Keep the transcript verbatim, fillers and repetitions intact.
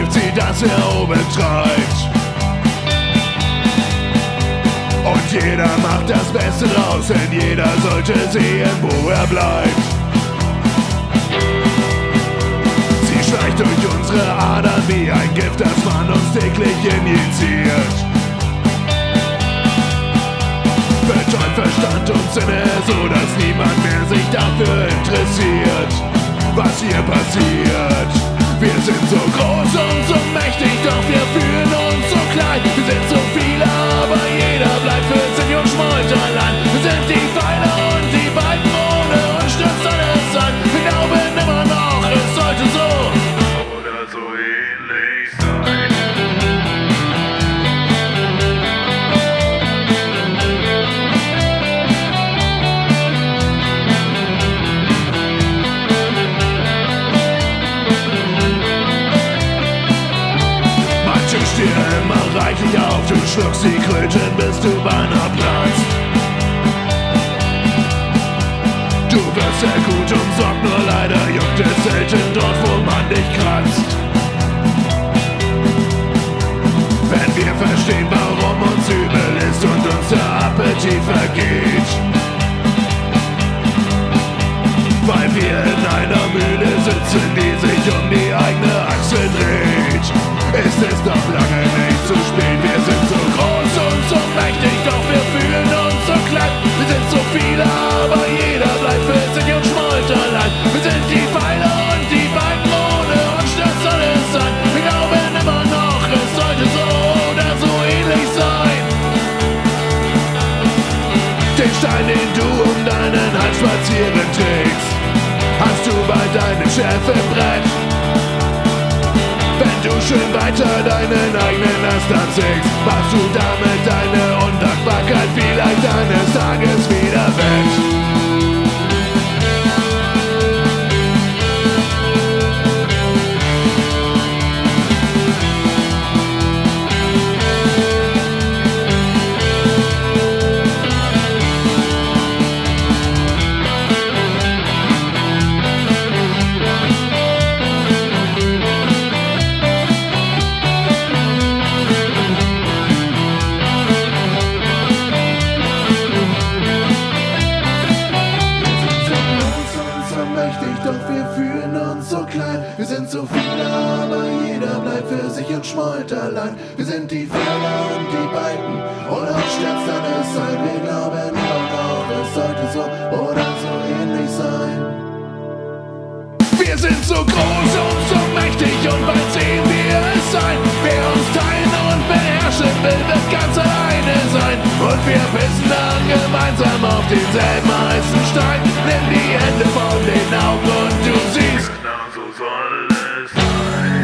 begreift sie, dass er oben treibt. Und jeder macht das Beste draus, denn jeder sollte sehen, wo er bleibt. Sie schleicht durch unsere Adern wie ein Gift, das man uns täglich injiziert. Betäubt Verstand und Sinne, so dass niemand mehr sich dafür interessiert, was hier passiert. Wir sind so groß und so mächtig, doch wir fühlen uns so klein. Wir sind so viele, aber jeder bleibt für sich und schmollt allein. Wir sind die Pfeile und die Balken, ohne uns stürzt alles an. Wir glauben immer noch, es sollte so oder so ähnlich sein. Dir immer reichlich auf, du schluckst die Kröten, bis du beinahe platzt. Du wirst sehr gut umsorgt, nur leider juckt es selten dort, wo man dich kratzt. Wenn wir verstehen, warum uns übel ist und uns der Appetit vergeht, weil wir in einer Mühle sitzen, die sich um die eigene Achse dreht, ist es doch lange nicht zu spät. Wir sind so groß und so mächtig, doch wir fühlen uns so klein. Wir sind so viele, aber jeder bleibt für sich und schmollt allein. Wir sind die Pfeile und die Balken, ohne uns stürzt alles an. Wir glauben immer noch, es sollte so oder so ähnlich sein. Den Stein, den du um deinen Hals spazieren trägst, hast du bei deinem Chef im Brett. Wenn du schön weiter deinen eigenen Last anzählst, machst du damit deine Undankbarkeit vielleicht eines Tages wieder wett. Doch wir fühlen uns so klein. Wir sind so viele, aber jeder bleibt für sich und schmollt allein. Wir sind die Pfeile und die Balken, und uns stürzt alles ein. Wir glauben immer noch, es sollte so oder so ähnlich sein. Wir sind so groß und so mächtig, und bald sehen wir es sein. Wer uns teilen und beherrschen will, wird ganz alleine sein. Und wir pissen dann gemeinsam auf denselben heißen Stein. Nimm die Hände von den Augen und du siehst, genau so soll es sein.